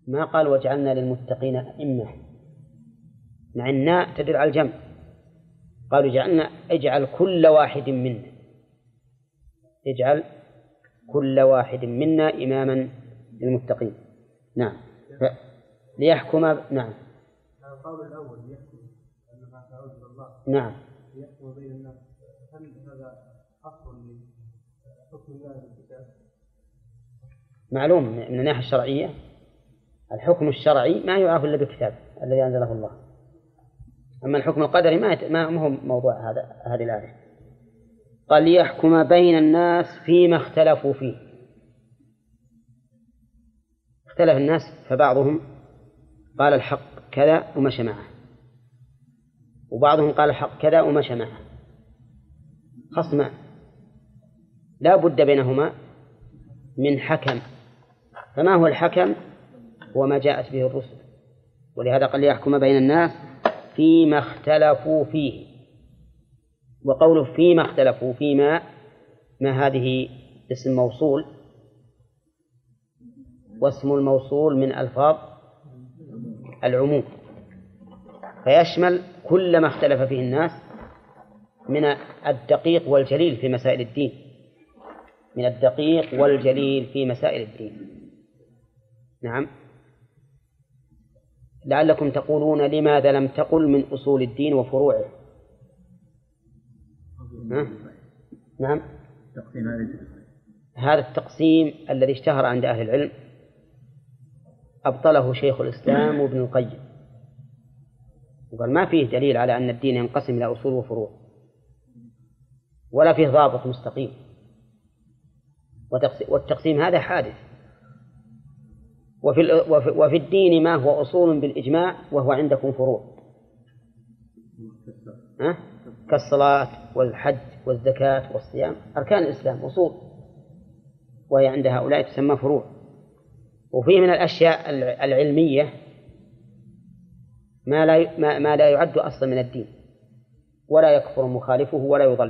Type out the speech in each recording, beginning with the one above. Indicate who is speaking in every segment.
Speaker 1: ما قال وجعلنا للمتقين أئمة، مع الناء تدل على الجمع. قالوا اجعل كل واحد منا، اجعل كل واحد منا إماما للمتقين. نعم. ليحكم. نعم.
Speaker 2: القول الأول يحكم أنها تعود إلى الله.
Speaker 1: نعم.
Speaker 2: يحكم بين الناس. هل هذا أصل لحكم الله بالكتاب؟
Speaker 1: معلوم من الناحية الشرعية الحكم الشرعي ما يعرف إلا بالكتاب الذي أنزله الله. أما الحكم القدري ما هو موضوع هذه الآية. قال ليحكم بين الناس فيما اختلفوا فيه. اختلف الناس فبعضهم قال الحق كذا ومشى معه، وبعضهم قال الحق كذا ومشى معه. خصمان لا بد بينهما من حكم. فما هو الحكم؟ هو ما جاءت به الرسل. ولهذا قال ليحكم بين الناس فيما اختلفوا فيه. وقوله فيما اختلفوا، فيما ما هذه اسم موصول، واسم الموصول من ألفاظ العموم، فيشمل كل ما اختلف فيه الناس من الدقيق والجليل في مسائل الدين، من الدقيق والجليل في مسائل الدين. نعم. لعلكم تقولون لماذا لم تقل من أصول الدين وفروعه؟ نعم. هذا التقسيم الذي اشتهر عند أهل العلم أبطله شيخ الإسلام وابن القيم، وقال ما فيه دليل على أن الدين ينقسم إلى أصول وفروع، ولا فيه ضابط مستقيم، والتقسيم هذا حادث. وفي الدين ما هو أصول بالإجماع وهو عندكم فروع، كالصلاة والحج والزكاة والصيام، أركان الإسلام أصول، وهي عند هؤلاء تسمى فروع. وفيه من الأشياء العلمية ما لا يعد أصلا من الدين، ولا يكفر مخالفه ولا يضل.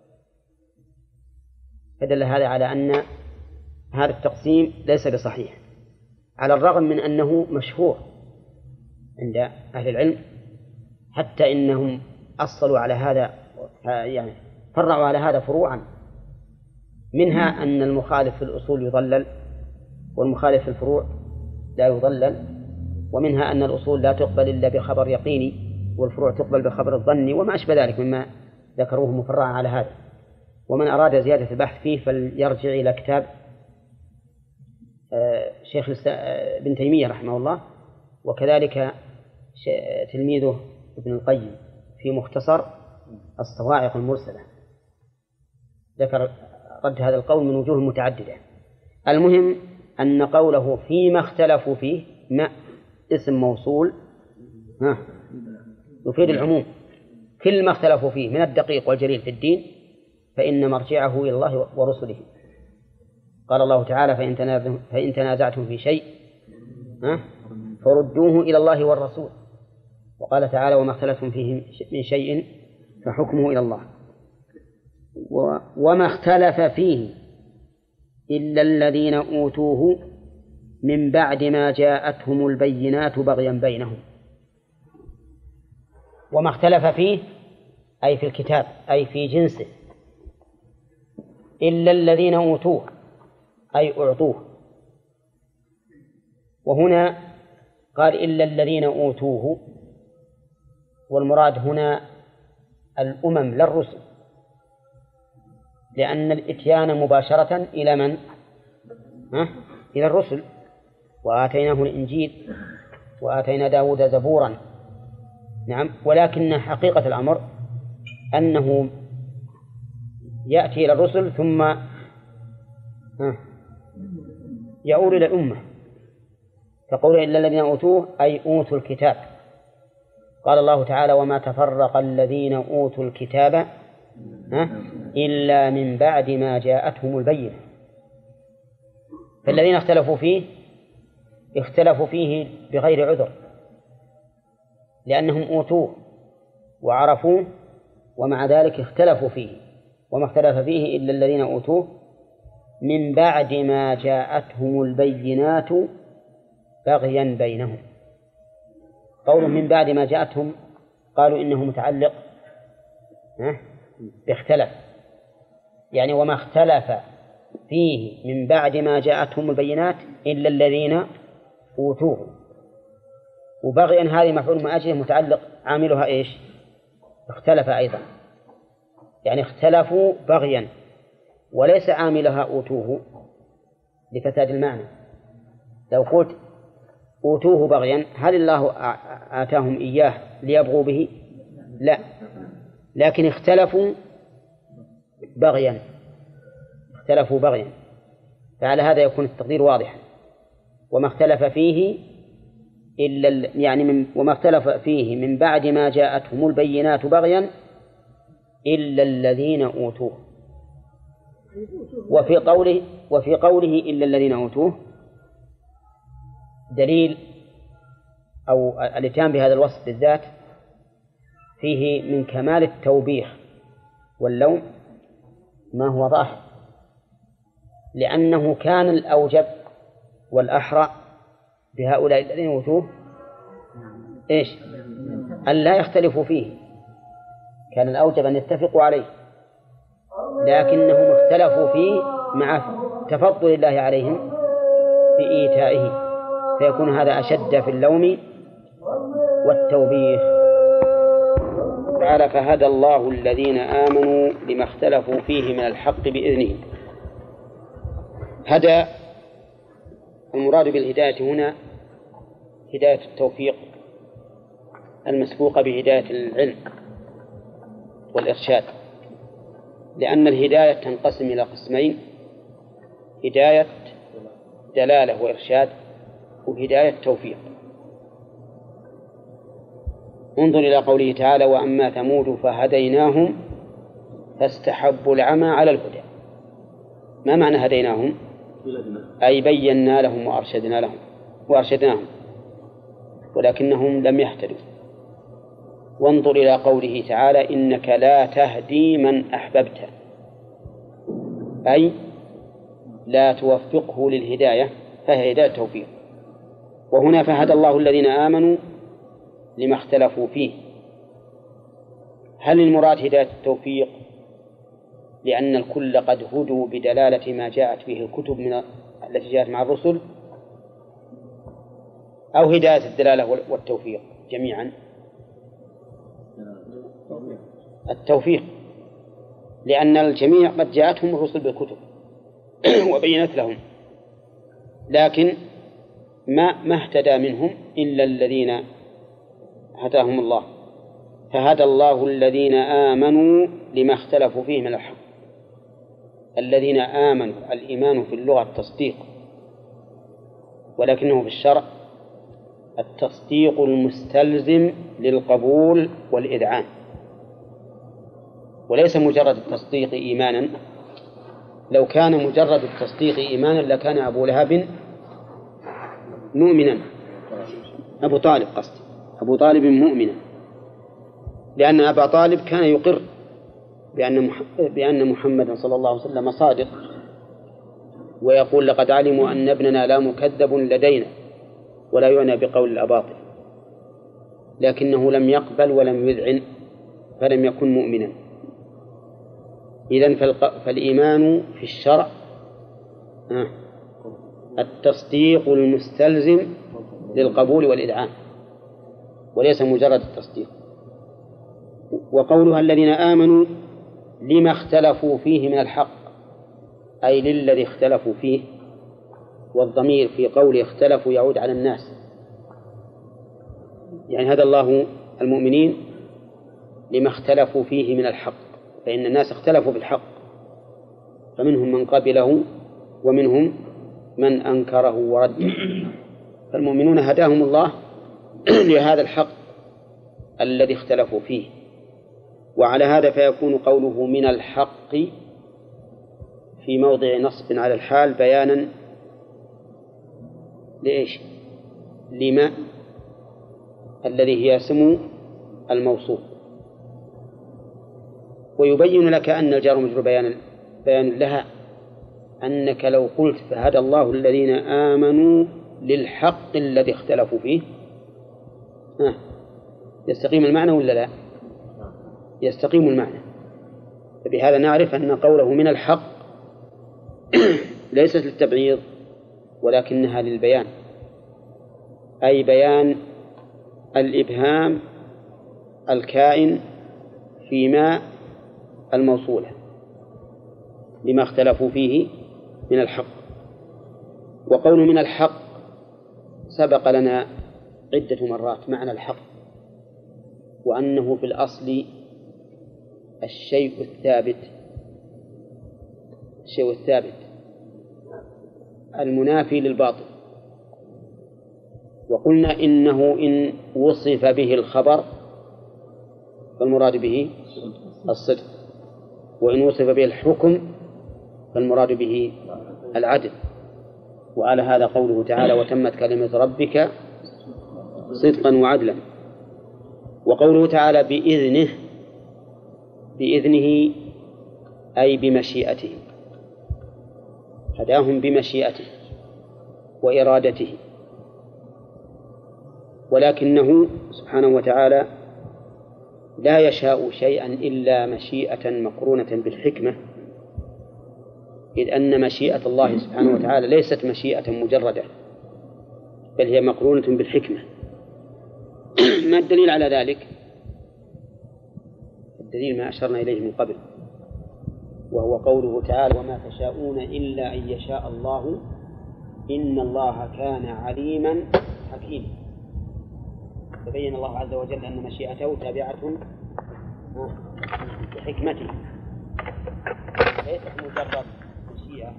Speaker 1: فدل هذا على أن هذا التقسيم ليس بصحيح، على الرغم من أنه مشهور عند أهل العلم، حتى إنهم أصلوا على هذا، يعني فرعوا على هذا فروعا، منها أن المخالف في الأصول يضلل والمخالف في الفروع لا يضلل، ومنها أن الأصول لا تقبل إلا بخبر يقيني والفروع تقبل بخبر الظني، وما أشبه ذلك مما ذكروه مفرعا على هذا. ومن أراد زيادة البحث فيه فليرجع إلى كتاب شيخ ابن تيمية رحمه الله، وكذلك تلميذه ابن القيم في مختصر الصواعق المرسلة، ذكر رد هذا القول من وجوه متعددة. المهم أن قوله فيما اختلفوا فيه ما اسم موصول يفيد العموم، كل ما اختلفوا فيه من الدقيق والجليل في الدين فإن مرجعه إلى الله ورسله. قال الله تعالى فإن تنازعتم في شيء فردوه إلى الله والرسول. وقال تعالى وما اختلفتم فيه من شيء فحكمه إلى الله. وما اختلف فيه إلا الذين أوتوه من بعد ما جاءتهم البينات بغيا بينهم. وما اختلف فيه أي في الكتاب أي في جنسه، إلا الذين أوتوه أي أعطوه. وهنا قال إلا الذين أوتوه، والمراد هنا الأمم لا الرسل، لأن الإتيان مباشرة إلى من؟ إلى الرسل. وآتيناه الإنجيل وآتينا داود زبورا. نعم. ولكن حقيقة الأمر أنه يأتي إلى الرسل ثم يعود إلى الأمة، فقول إلا الذين أوتوه أي أوتوا الكتاب. قال الله تعالى وما تفرق الذين أوتوا الكتاب إلا من بعد ما جاءتهم البينة. فالذين اختلفوا فيه بغير عذر، لأنهم أوتوه وعرفوه ومع ذلك اختلفوا فيه. وما اختلف فيه إلا الذين أوتوه من بعد ما جاءتهم البينات بغيا بينهم. قول من بعد ما جاءتهم قالوا إنه متعلق باختلف، يعني وما اختلف فيه من بعد ما جاءتهم البينات إلا الذين أوتوه. وبغيا هذه مفعول من أجله متعلق عاملها إيش؟ اختلف أيضا، يعني اختلفوا بغيا، وليس عاملها أوتوه لفساد المعنى. لو قلت أوتوه بغيا هل الله آتاهم إياه ليبغوا به؟ لا، لكن اختلفوا بغيا، اختلفوا بغيا، فعلى هذا يكون التقدير واضحا. وما اختلف فيه إلا يعني وما اختلف فيه من بعد ما جاءتهم البينات بغيا إلا الذين أوتوه. وفي قوله إلا الذين أوتوه دليل أو الاتيان بهذا الوصف بالذات فيه من كمال التوبيخ واللوم ما هو ظاهر، لأنه كان الأوجب والأحرى بهؤلاء الذين أوتوه إيش؟ أن لا يختلفوا فيه، كان الأوجب أن يتفقوا عليه، لكنهم اختلفوا فيه مع تفضل الله عليهم بإيتائه، فيكون هذا أشد في اللوم والتوبيخ. تعالى فهدى الله الذين آمنوا لما اختلفوا فيه من الحق بإذنه. هدى المراد بالهداية هنا هداية التوفيق المسبوقة بهداية العلم والإرشاد، لأن الهداية تنقسم إلى قسمين: هداية دلالة وإرشاد، وهداية توفيق. انظر إلى قوله تعالى: وأما ثمود فهديناهم فاستحبوا العمى على الهدى. ما معنى هديناهم؟ أي بينا لهم وأرشدناهم ولكنهم لم يهتدوا. وانظر إلى قوله تعالى: إنك لا تهدي من أحببت، أي لا توفقه للهداية، فهي هداية توفيق. وهنا فهدى الله الذين آمنوا لما اختلفوا فيه. هل المراد هداية التوفيق لأن الكل قد هدوا بدلالة ما جاءت به الكتب التي جاءت مع الرسل، أو هداية الدلالة والتوفيق جميعا؟ التوفيق، لأن الجميع قد جاءتهم الرسل بالكتب وبينت لهم، لكن ما اهتدى منهم إلا الذين هداهم الله. فهدى الله الذين آمنوا لما اختلفوا فيه من الحق. الذين آمنوا، الإيمان في اللغة التصديق، ولكنه في الشرع التصديق المستلزم للقبول والإذعان، وليس مجرد التصديق إيمانا. لو كان مجرد التصديق إيمانا لكان أبو لهب مؤمنا، أبو طالب مؤمنا، لأن أبا طالب كان يقر بأن محمدا صلى الله عليه وسلم صادق، ويقول: لقد علموا أن ابننا لا مكذب لدينا ولا يعنى بقول الأباطل، لكنه لم يقبل ولم يذعن فلم يكن مؤمنا. إذن فالإيمان في الشرع التصديق المستلزم للقبول والإذعان، وليس مجرد التصديق. وقولها الذين آمنوا لما اختلفوا فيه من الحق، أي للذي اختلفوا فيه، والضمير في قول اختلفوا يعود على الناس، يعني هدى الله المؤمنين لما اختلفوا فيه من الحق، فإن الناس اختلفوا بالحق، فمنهم من قبله ومنهم من أنكره ورده، فالمؤمنون هداهم الله لهذا الحق الذي اختلفوا فيه. وعلى هذا فيكون قوله من الحق في موضع نصب على الحال بيانا لإيش؟ لما الذي هي اسم الموصوف، ويبين لك أن الجار والمجرور بيان لها، أنك لو قلت فهدى الله الذين آمنوا للحق الذي اختلفوا فيه يستقيم المعنى ولا لا؟ يستقيم المعنى. فبهذا نعرف أن قوله من الحق ليست للتبعيض ولكنها للبيان، أي بيان الإبهام الكائن فيما الموصولة لما اختلفوا فيه من الحق. وقول من الحق سبق لنا عدة مرات معنى الحق، وأنه في الأصل الشيء الثابت المنافي للباطل. وقلنا إنه إن وصف به الخبر فالمراد به الصدق، وإن وصف به الحكم فالمراد به العدل. وعلى هذا قوله تعالى وتمت كلمة ربك صدقا وعدلا. وقوله تعالى بإذنه أي بمشيئته، هداهم بمشيئته وإرادته، ولكنه سبحانه وتعالى لا يشاء شيئا إلا مشيئة مقرونة بالحكمة، إذ أن مشيئة الله سبحانه وتعالى ليست مشيئة مجردة، بل هي مقرونة بالحكمة. ما الدليل على ذلك؟ الدليل ما أشرنا إليه من قبل، وهو قوله تعالى وما تشاءون إلا أن يشاء الله إن الله كان عليما حكيما. تبين الله عز وجل أن مشيئته تابعة لحكمته، ليست مجرد مشيئة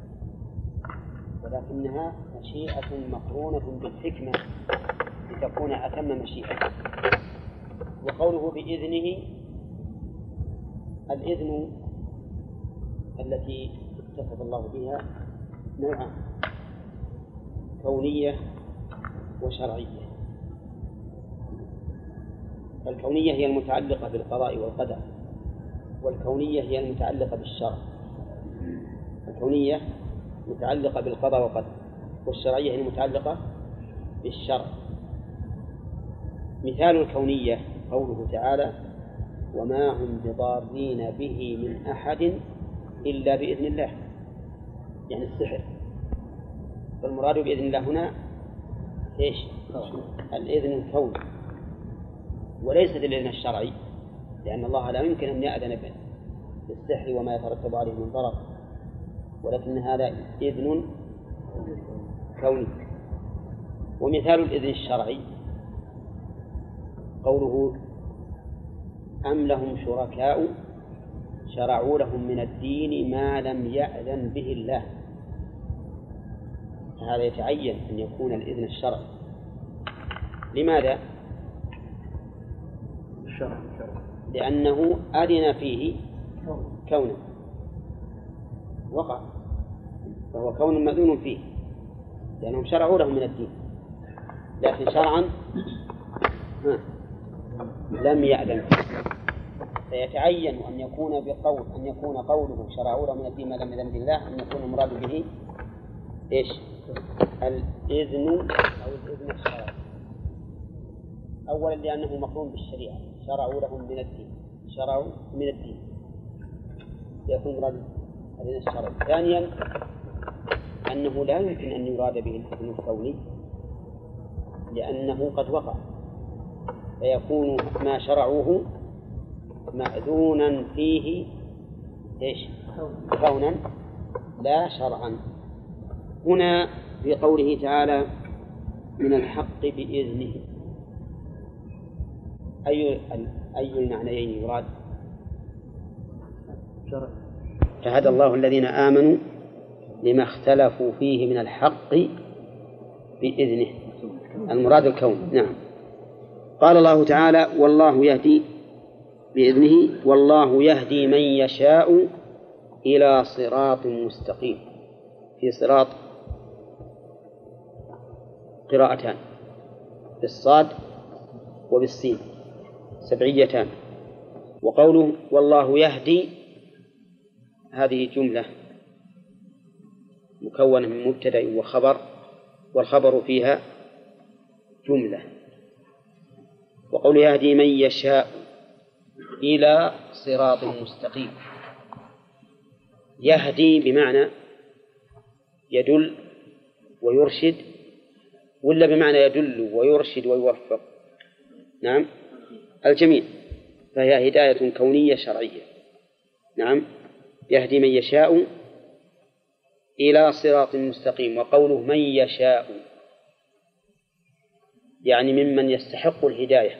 Speaker 1: ولكنها مشيئة مقرونة بالحكمة لتكون أتم مشيئة. وقوله بإذنه، الإذن التي اتصف الله بها نوعان: كونية وشرعية. الكونية هي المتعلقة بالقضاء والقدر، والكونية هي المتعلقة بالشرع. الكونية متعلقة بالقضاء والقدر، والشرعية هي المتعلقة بالشرع. مثال الكونية قوله تعالى وما هم بضارين به من أحد إلا بإذن الله، يعني السحر. فالمراد بإذن الله هنا إيش؟ الإذن الكوني، وليس الإذن الشرعي، لأن الله لا يمكن أن يأذن بالسحر وما يترتب عليه من ضرر، ولكن هذا إذن كوني. ومثال الإذن الشرعي قوله أم لهم شركاء شرعوا لهم من الدين ما لم يأذن به الله. هذا يتعين أن يكون الإذن الشرعي. لماذا؟ لأنه أذن فيه كونا وقع، فهو كون مأذون فيه لأنهم شرعوا لهم من الدين، لكن شرعا لم يأذن فيه. فيتعين أن يكون قوله شرعوا لهم من الدين ما لم يأذن به الله أن يكون المراد به إيش؟ الإذن أو الإذن الشرعي. أولا لأنه مقرون بالشريعة، شرعوا لهم من الدين، شرعوا من الدين يكون مراد الإذن الشرعي. ثانيا أنه لا يمكن أن يراد به الإذن الكوني لأنه قد وقع، فيكون ما شرعوه مأذونا فيه إيش؟ كونا لا شرعا. هنا في قوله تعالى من الحق بإذنه، أي المعنيين يراد؟ فهدى الله الذين آمنوا لما اختلفوا فيه من الحق بإذنه، المراد الكون. نعم. قال الله تعالى والله يهدي بإذنه والله يهدي من يشاء إلى صراط مستقيم. في صراط قراءتان بالصاد وبالسين سبعيتان. وقوله والله يهدي هذه جملة مكونة من مبتدأ وخبر والخبر فيها جملة. وقول يهدي من يشاء إلى صراط مستقيم، يهدي بمعنى يدل ويرشد، ولا بمعنى يدل ويرشد ويوفق؟ نعم، الجميع، فهي هداية كونية شرعية. نعم، يهدي من يشاء إلى صراط مستقيم. وقوله من يشاء يعني ممن يستحق الهداية،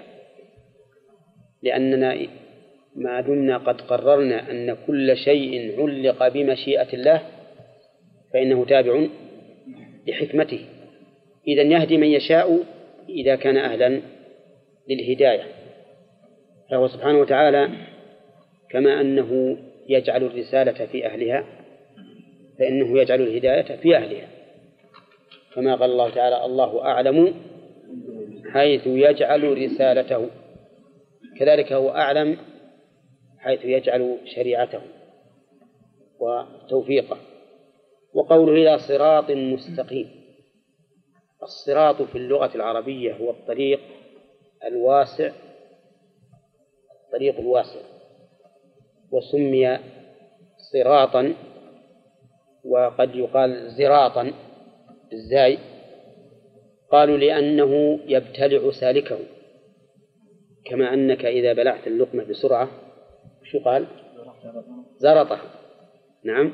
Speaker 1: لأننا ما دمنا قد قررنا أن كل شيء علق بمشيئة الله فإنه تابع لحكمته. إذن يهدي من يشاء إذا كان أهلا للهداية، فهو سبحانه وتعالى كما أنه يجعل الرسالة في أهلها فإنه يجعل الهداية في أهلها، كما قال الله تعالى الله أعلم حيث يجعل رسالته، كذلك هو أعلم حيث يجعل شريعته وتوفيقه. وقوله إلى صراط مستقيم، الصراط في اللغة العربية هو الطريق الواسع، الطريق الواسع، وسمي صراطا وقد يقال زراطا بالزاي، قالوا لأنه يبتلع سالكه، كما أنك إذا بلعت اللقمة بسرعة شو قال؟ زرطه. نعم،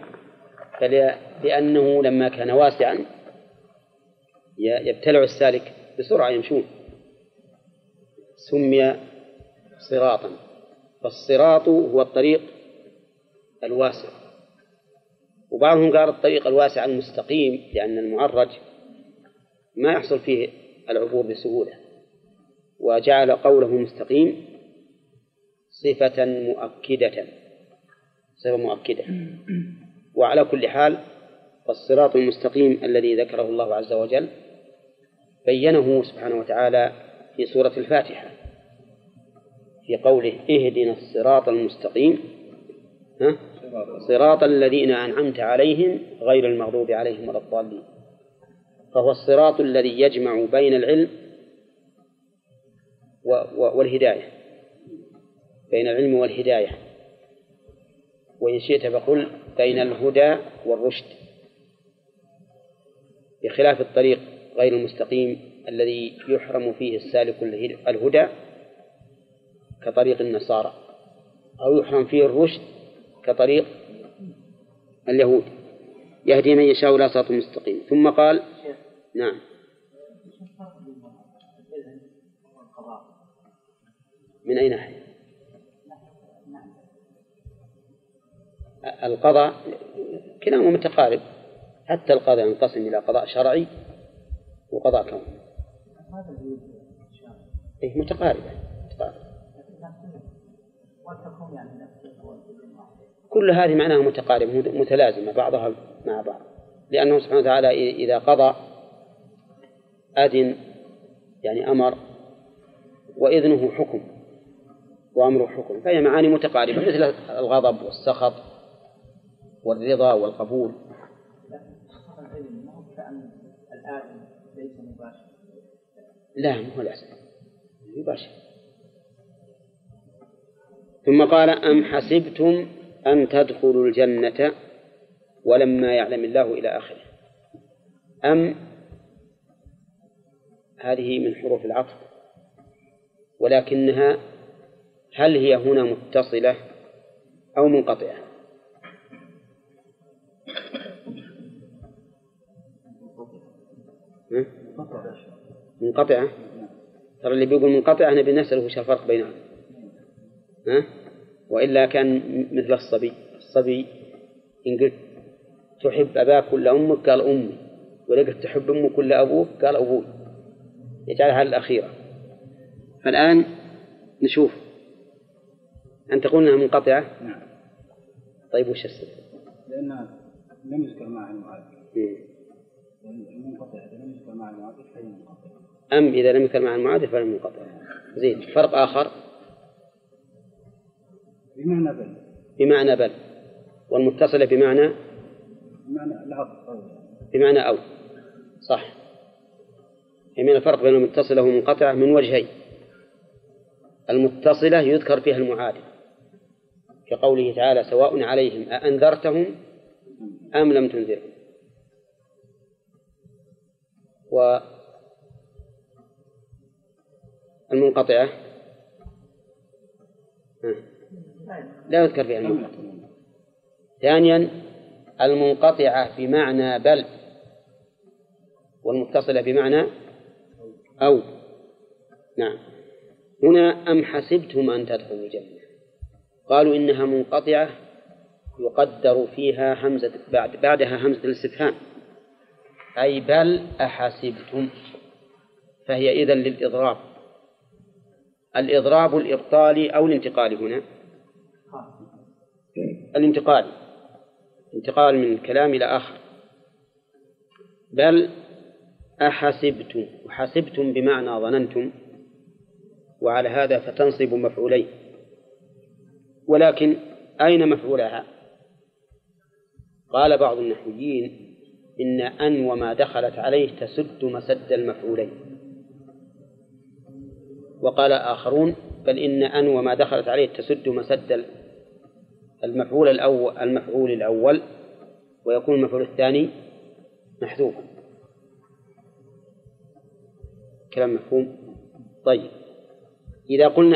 Speaker 1: لأنه لما كان واسعا يبتلع السالك بسرعة يمشون، سمي صراطا. فالصراط هو الطريق الواسع، وبعضهم قال الطريق الواسع المستقيم، لأن المعرج ما يحصل فيه العبور بسهولة، وجعل قوله مستقيم صفة مؤكدة، صفة مؤكدة. وعلى كل حال فالصراط المستقيم الذي ذكره الله عز وجل بينه سبحانه وتعالى في سورة الفاتحة في قوله اهدنا الصراط المستقيم صراط الذين أنعمت عليهم غير المغضوب عليهم ولا الضالين. فهو الصراط الذي يجمع بين العلم والهداية، بين العلم والهداية، وإن شئت فقل بين الهدى والرشد، بخلاف الطريق غير المستقيم الذي يحرم فيه السالك الهدى كطريق النصارى، أو يحرم فيه الرشد كطريق اليهود. يهدي من يشاء إلى صراط مستقيم. ثم قال نعم، من أي ناحية؟ القضاء كلاهما متقارب، حتى القضاء ينقسم إلى قضاء شرعي وقضاء كوني. إيه متقاربة. كل هذه معناها متقاربة متلازمة بعضها مع بعض، لأنه سبحانه وتعالى إذا قضى أذن يعني أمر، وإذنه حكم وأمره حكم، فهي معاني متقاربة مثل الغضب والسخط والرضا والقبول. لا مو لازم مباشر. ثم قال أم حسبتم أن تدخلوا الجنة ولما يعلم الله إلى آخره. أم هذه من حروف العطف، ولكنها هل هي هنا متصلة أو منقطعة؟ منقطعة. ترى اللي بيقول منقطعة أنا بنسأله وش الفرق بينها، وإلا كان مثل الصبي إن قلت تحب أباك ولا أمك قال أمي، ولا قلت تحب أمك ولا أبوك قال أبوي، يجعلها الأخيرة. فالآن نشوف أن تقول أنها منقطعة.
Speaker 3: نعم.
Speaker 1: طيب وش السبب؟
Speaker 3: لأنها لم يذكر معها المعارف. منقطعة لم يذكر معها المعارف فهي منقطعة.
Speaker 1: أم إذا لم يذكر معها المعارف فهي منقطعة. زين. فرق آخر بمعنى بل، والمتصلة بمعنى
Speaker 3: العطف،
Speaker 1: بمعنى أو. صح. من الفرق بين المتصلة والمنقطعة من وجهين. المتصلة يذكر فيها المعادل كقوله تعالى سواء عليهم أأنذرتهم أم لم تنذرهم. والمنقطعة لا يذكر فيها المنقطعة. ثانيا المنقطعة بمعنى بل، والمتصلة بمعنى أو. نعم. هنا أم حسبتم أن تدخلوا الجنة، قالوا إنها منقطعة يقدر فيها همزة بعدها همزة الاستفهام، أي بل أحسبتم، فهي إذن للإضراب. الإضراب الإبطالي أو الانتقالي هنا؟ الانتقال، انتقال من الكلام إلى آخر. بل أحسبتم، وحسبتم بمعنى ظننتم، وعلى هذا فتنصب مفعولين. ولكن أين مفعولها؟ قال بعض النحويين إن أن وما دخلت عليه تسد مسد المفعولين، وقال آخرون بل إن أن وما دخلت عليه تسد مسد المفعول الأول ويكون المفعول الثاني محذوفا. كلام مفهوم؟ طيب، إذا قلنا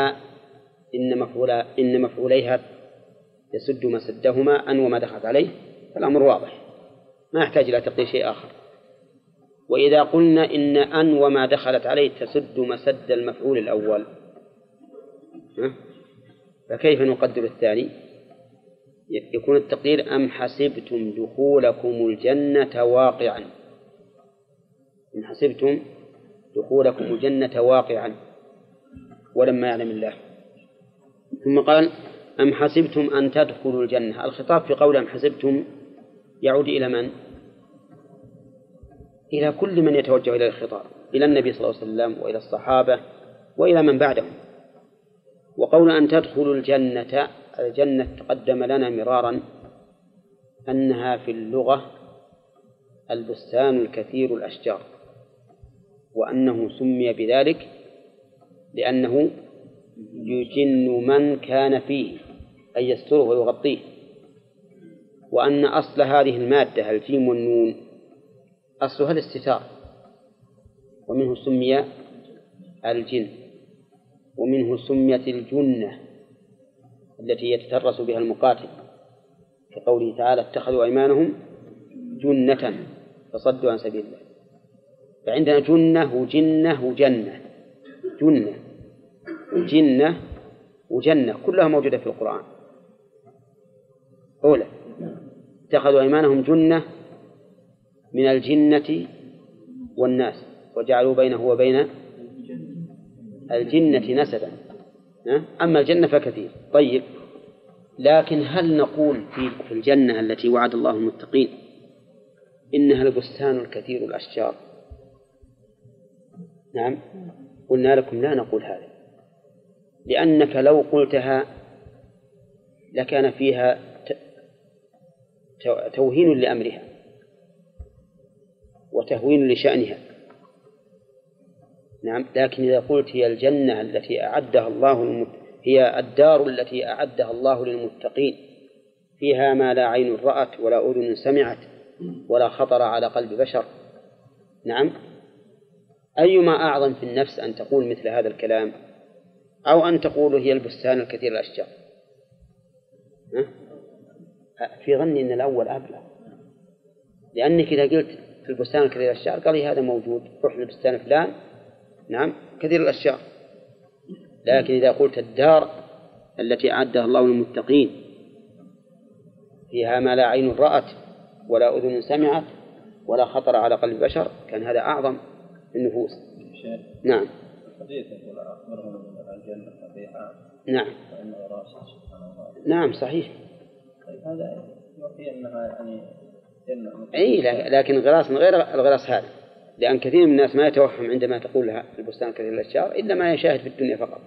Speaker 1: إن مفعوليها يسد مسدهما أن وما دخلت عليه فالأمر واضح، ما يحتاج إلى تقدير شيء آخر. وإذا قلنا إن أن وما دخلت عليه تسد مسد المفعول الأول فكيف نقدر الثاني؟ يكون التقدير أم حسبتم دخولكم الجنة واقعا، أم حسبتم دخولكم الجنة واقعا ولما يعلم الله. ثم قال أم حسبتم أن تدخلوا الجنة. الخطاب في قول أم حسبتم يعود إلى من؟ إلى كل من يتوجه إلى الخطاب، إلى النبي صلى الله عليه وسلم وإلى الصحابة وإلى من بعدهم. وقول أن تدخلوا الجنة، الجنة تقدم لنا مرارا أنها في اللغة البستان الكثير الأشجار، وأنه سمي بذلك لأنه يجن من كان فيه أي يستره ويغطيه، وأن أصل هذه المادة الجيم والنون أصلها الاستتار، ومنه سمي الجن، ومنه سميت الجنة التي يتترس بها المقاتل، كقوله تعالى اتخذوا أيمانهم جنة فصدوا عن سبيل الله. فعندنا جنة وجنة وجنة، جنة وجنة وجنة كلها موجودة في القرآن. أولى اتخذوا أيمانهم جنة من الجنة والناس وجعلوا بينه وبين الجنة نسبا، أما الجنة فكثير. طيب، لكن هل نقول في الجنة التي وعد الله المتقين إنها البستان الكثير الأشجار؟ نعم، قلنا لكم لا نقول هذا، لأنك لو قلتها لكان فيها توهين لأمرها وتهوين لشأنها. نعم، لكن إذا قلت هي الجنة التي أعدها الله هي الدار التي أعدها الله للمتقين، فيها ما لا عين رأت ولا أذن سمعت ولا خطر على قلب بشر. نعم، أيما أعظم في النفس أن تقول مثل هذا الكلام أو أن تقول هي البستان الكثير الأشجار؟ في ظني أن الأول أبلغ، لأنك إذا قلت في البستان الكثير الأشجار قال لي هذا موجود، روح للبستان فلان نعم كثير الأشجار. لكن إذا قلت الدار التي أعدها الله للمتقين فيها ما لا عين رأت ولا أذن سمعت ولا خطر على قلب بشر، كان هذا أعظم النفوس. نعم. نعم. نعم صحيح.
Speaker 3: هذا يوحي أنها يعني جنة.
Speaker 1: أي، لكن الغراس من غير الغراس هذا، لأن كثير من الناس ما يتوهم عندما تقولها في البستان كثير الأشجار إلا ما يشاهد في الدنيا فقط.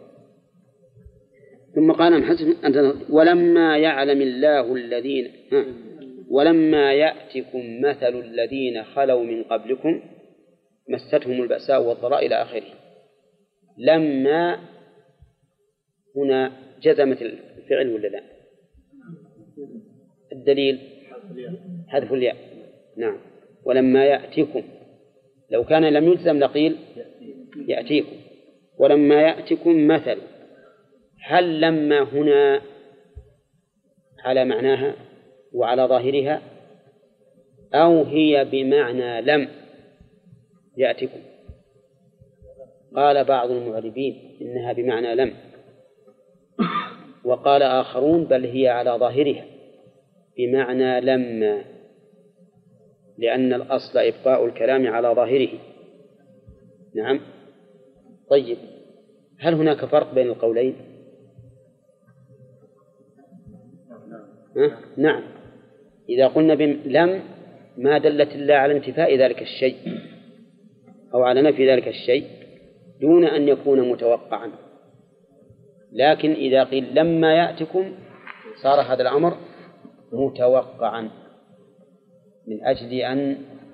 Speaker 1: ثم قال ولما يعلم الله الذين ولما يأتكم مثل الذين خلوا من قبلكم مستهم البأساء والضراء إلى آخره. لما هنا جزمت الفعل ولا لا؟ الدليل حذف الياء. نعم. ولما يأتيكم، لو كان لم يلزم لقيل يأتيكم. ولما يأتيكم مثل، هل لما هنا على معناها وعلى ظاهرها أو هي بمعنى لم يأتكم؟ قال بعض المعربين إنها بمعنى لم، وقال آخرون بل هي على ظاهرها بمعنى لما، لأن الأصل إبقاء الكلام على ظاهره. نعم. طيب، هل هناك فرق بين القولين؟ نعم. إذا قلنا لم ما دلت إلا على انتفاء ذلك الشيء أو على نفي ذلك الشيء دون أن يكون متوقعا، لكن إذا قيل لما يأتكم صار هذا الأمر متوقعا من أجل أن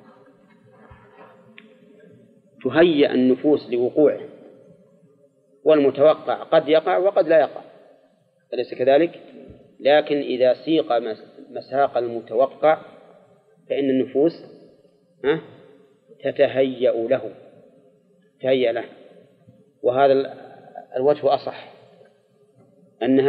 Speaker 1: تهيأ النفوس لوقوعه، والمتوقع قد يقع وقد لا يقع، أليس كذلك؟ لكن إذا سيق مساق المتوقع فإن النفوس تتهيأ له، وهذا الوجه أصح، أنها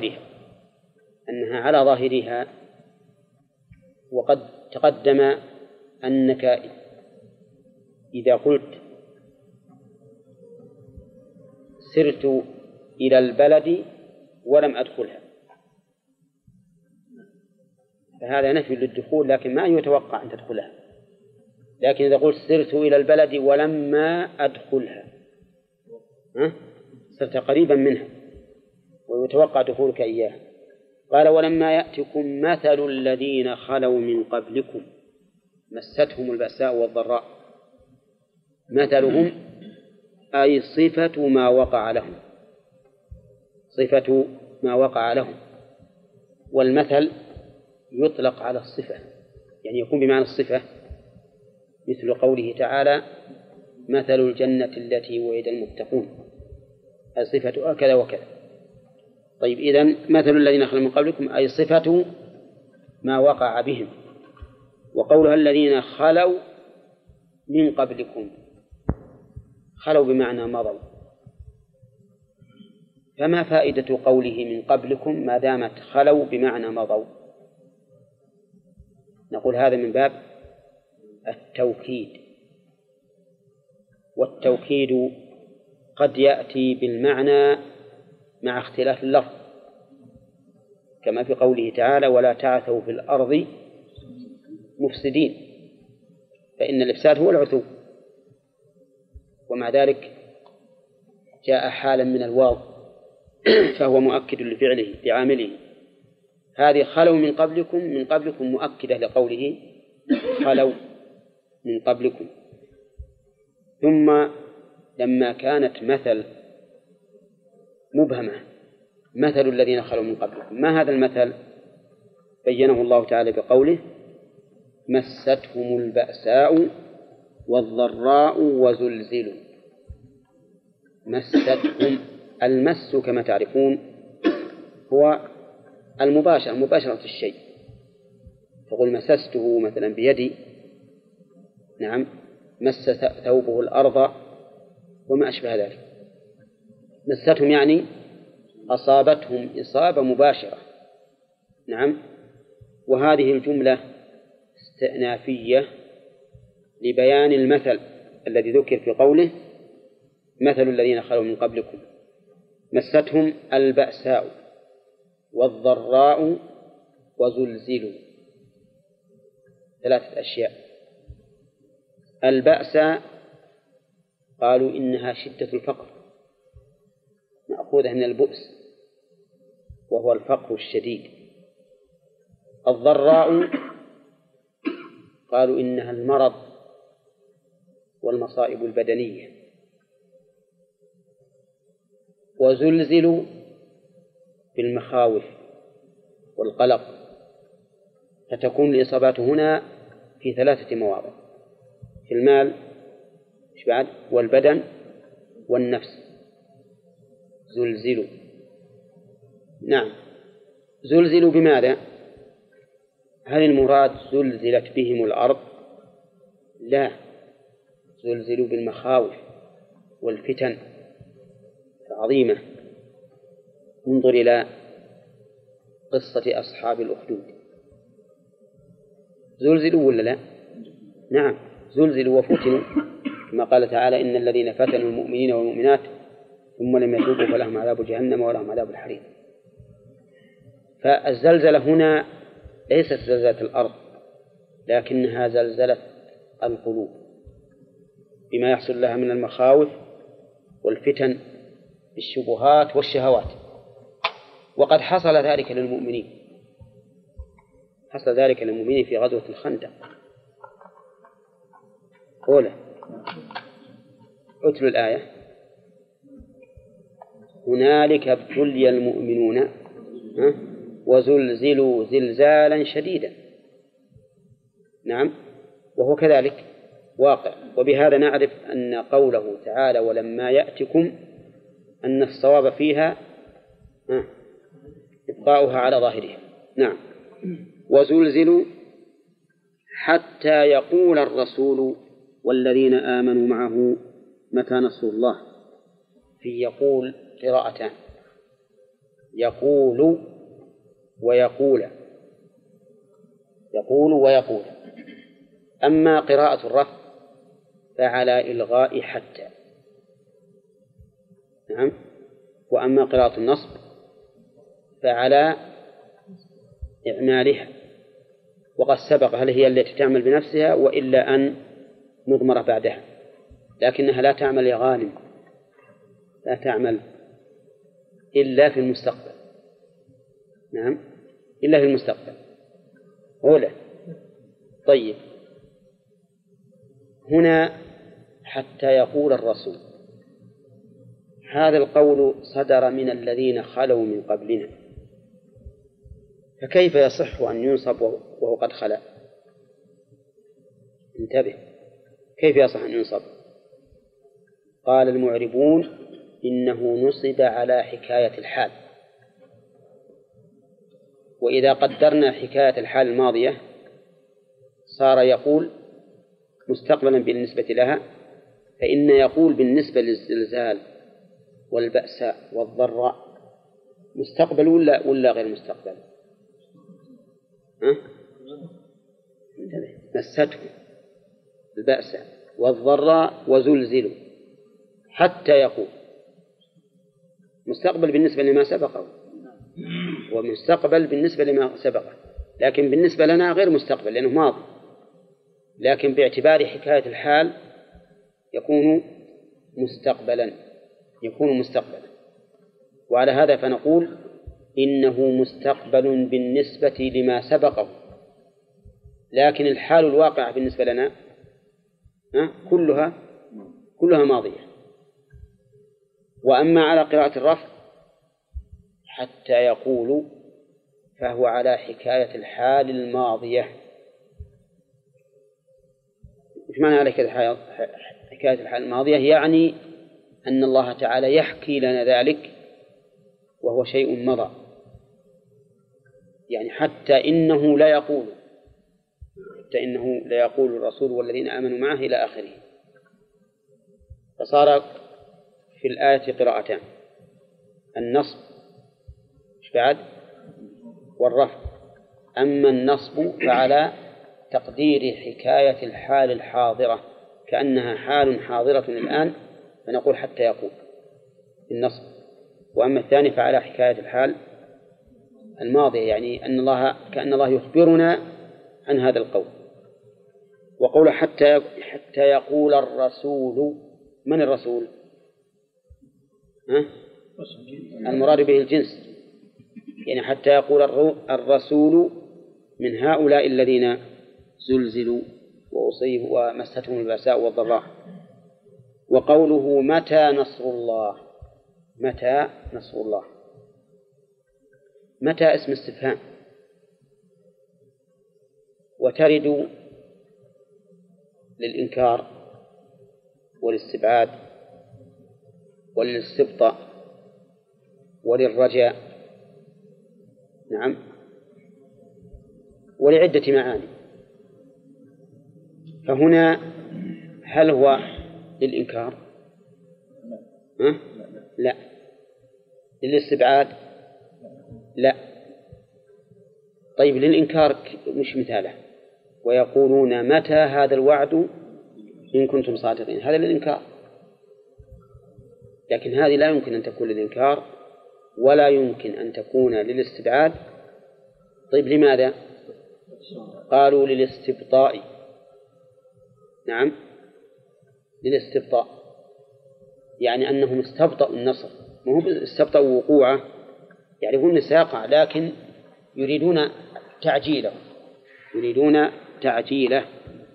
Speaker 1: على ظاهرها. وقد تقدم أنك إذا قلت سرت إلى البلد ولم أدخلها فهذا نفي للدخول، لكن ما يتوقع أن تدخلها. لكن إذا قلت سرت إلى البلد ولما أدخلها صرت قريبا منها ويتوقع دخولك إياها. قال ولما يأتكم مثل الذين خلوا من قبلكم مستهم البأساء والضراء. مثلهم أي صفة ما وقع لهم، والمثل يطلق على الصفة، يعني يكون بمعنى الصفة، مثل قوله تعالى مثل الجنة التي وعد المتقون، صفتها كذا وكذا. طيب، إذن مثل الذين خلوا من قبلكم أي صفة ما وقع بهم. وقولها الذين خلوا من قبلكم، خلوا بمعنى مضوا، فما فائدة قوله من قبلكم ما دامت خلوا بمعنى مضوا؟ نقول هذا من باب التوكيد، والتوكيد قد يأتي بالمعنى مع اختلاف اللفظ، كما في قوله تعالى ولا تعثوا في الأرض مفسدين، فإن الإفساد هو العثو، ومع ذلك جاء حالا من الواو فهو مؤكد لفعله بعامله. هذه خلوا من قبلكم مؤكدة لقوله خلوا من قبلكم. ثم لما كانت مثل مبهمة، مثل الذين خلوا من قبلكم، ما هذا المثل؟ بينه الله تعالى بقوله مستهم البأساء والضراء وزلزلوا. مستهم، المس كما تعرفون هو مباشرة الشيء، تقول مسسته مثلا بيدي، نعم، مس ثوبه الأرض وما أشبه ذلك. مستهم يعني أصابتهم إصابة مباشرة، نعم. وهذه الجملة استئنافية لبيان المثل الذي ذكر في قوله مثل الذين خلوا من قبلكم مستهم البأساء والضراء وزلزلوا. 3 أشياء. البأس قالوا إنها شدة الفقر، مأخوذة من البؤس وهو الفقر الشديد. الضراء قالوا إنها المرض والمصائب البدنية. وزلزلوا بالمخاوف والقلق، فتكون الإصابات هنا في 3 مواضع: في المال بعد والبدن والنفس زلزلوا. نعم، زلزلوا بماذا؟ هل المراد زلزلت بهم الأرض؟ لا، زلزلوا بالمخاوف والفتن العظيمة. انظر إلى قصة أصحاب الأخدود، زلزلوا ولا لا؟ نعم، زلزلوا وفتنوا، كما قال تعالى: إن الذين فتنوا المؤمنين والمؤمنات ثم لم يتوبوا فلهم عذاب جهنم ولهم عذاب الحريق. فالزلزلة هنا ليست زلزلة الأرض، لكنها زلزلة القلوب بما يحصل لها من المخاوف والفتن بالشبهات والشهوات. وقد حصل ذلك للمؤمنين، حصل ذلك للمؤمنين في غزوة الخندق. أولى أتلو الآية: هنالك ابتلي المؤمنون وزلزلوا زلزالا شديدا. نعم، وهو كذلك واقع. وبهذا نعرف أن قوله تعالى: ولما يأتكم، أن الصواب فيها إبقاؤها على ظاهرها. نعم، وزلزلوا حتى يقول الرسول والذين آمنوا معه متى نصر الله. في يقول قراءتان: يقول ويقول، يقول ويقول. أما قراءة الرفع فعلى إلغاء حتى. نعم، وأما قراءة النصب فعلى إعمالها. وقد سبق هل هي التي تعمل بنفسها وإلا أن مضمرة بعدها، لكنها لا تعمل يا غالب، لا تعمل إلا في المستقبل. نعم، إلا في المستقبل. أولى. طيب، هنا حتى يقول الرسول، هذا القول صدر من الذين خلوا من قبلنا، فكيف يصح أن ينصب وهو قد خلا؟ انتبه، كيف يصح أن ينصب؟ قال المعربون: إنه نصب على حكاية الحال. وإذا قدرنا حكاية الحال الماضية صار يقول مستقبلا بالنسبة لها، فإن يقول بالنسبة للزلزال والبأساء والضراء مستقبل ولا غير مستقبل؟ مسته البأساء والضراء وزلزلوا حتى يقول، مستقبل بالنسبة لما سبقه ومستقبل بالنسبة لما سبقه، لكن بالنسبة لنا غير مستقبل لأنه ماضي، لكن باعتبار حكاية الحال يكون مستقبلا. وعلى هذا فنقول إنه مستقبل بالنسبة لما سبقه، لكن الحال الواقع بالنسبة لنا كلها ماضية. وأما على قراءة الرفع حتى يقول فهو على حكاية الحال الماضية. إيش معنى على حكاية الحال الماضية؟ يعني أن الله تعالى يحكي لنا ذلك وهو شيء مضى، يعني حتى إنه لا يقول الرسول والذين آمنوا معه إلى آخره. فصار في الآية قراءتان: النصب بعد والرفع. أما النصب فعلى تقدير حكاية الحال الحاضرة، كأنها حال حاضرة الآن، فنقول حتى يقول النصب. وأما الثاني فعلى حكاية الحال الماضية، يعني كأن الله يخبرنا عن هذا القول. وقول حتى يقول الرسول، من الرسول؟ المراد به الجنس، يعني حتى يقول الرسول من هؤلاء الذين زلزلوا وأصيبوا ومستهم البأساء والضراء. وقوله متى نصر الله، متى نصر الله، متى اسم استفهام، وترد للإنكار والاستبعاد وللاستبطاء وللرجاء، نعم، ولعدة معاني. فهنا هل هو للإنكار؟ لا. للاستبعاد؟ لا. طيب للإنكار مش مثاله؟ ويقولون متى هذا الوعد إن كنتم صادقين، هذا للإنكار، لكن هذه لا يمكن أن تكون للإنكار ولا يمكن أن تكون للاستبعاد. طيب لماذا؟ قالوا للاستبطاء، نعم، للاستبطاء، يعني أنهم استبطأوا النصر، ما هو استبطأوا وقوعه، يعرفون سيقع لكن يريدون تعجيله،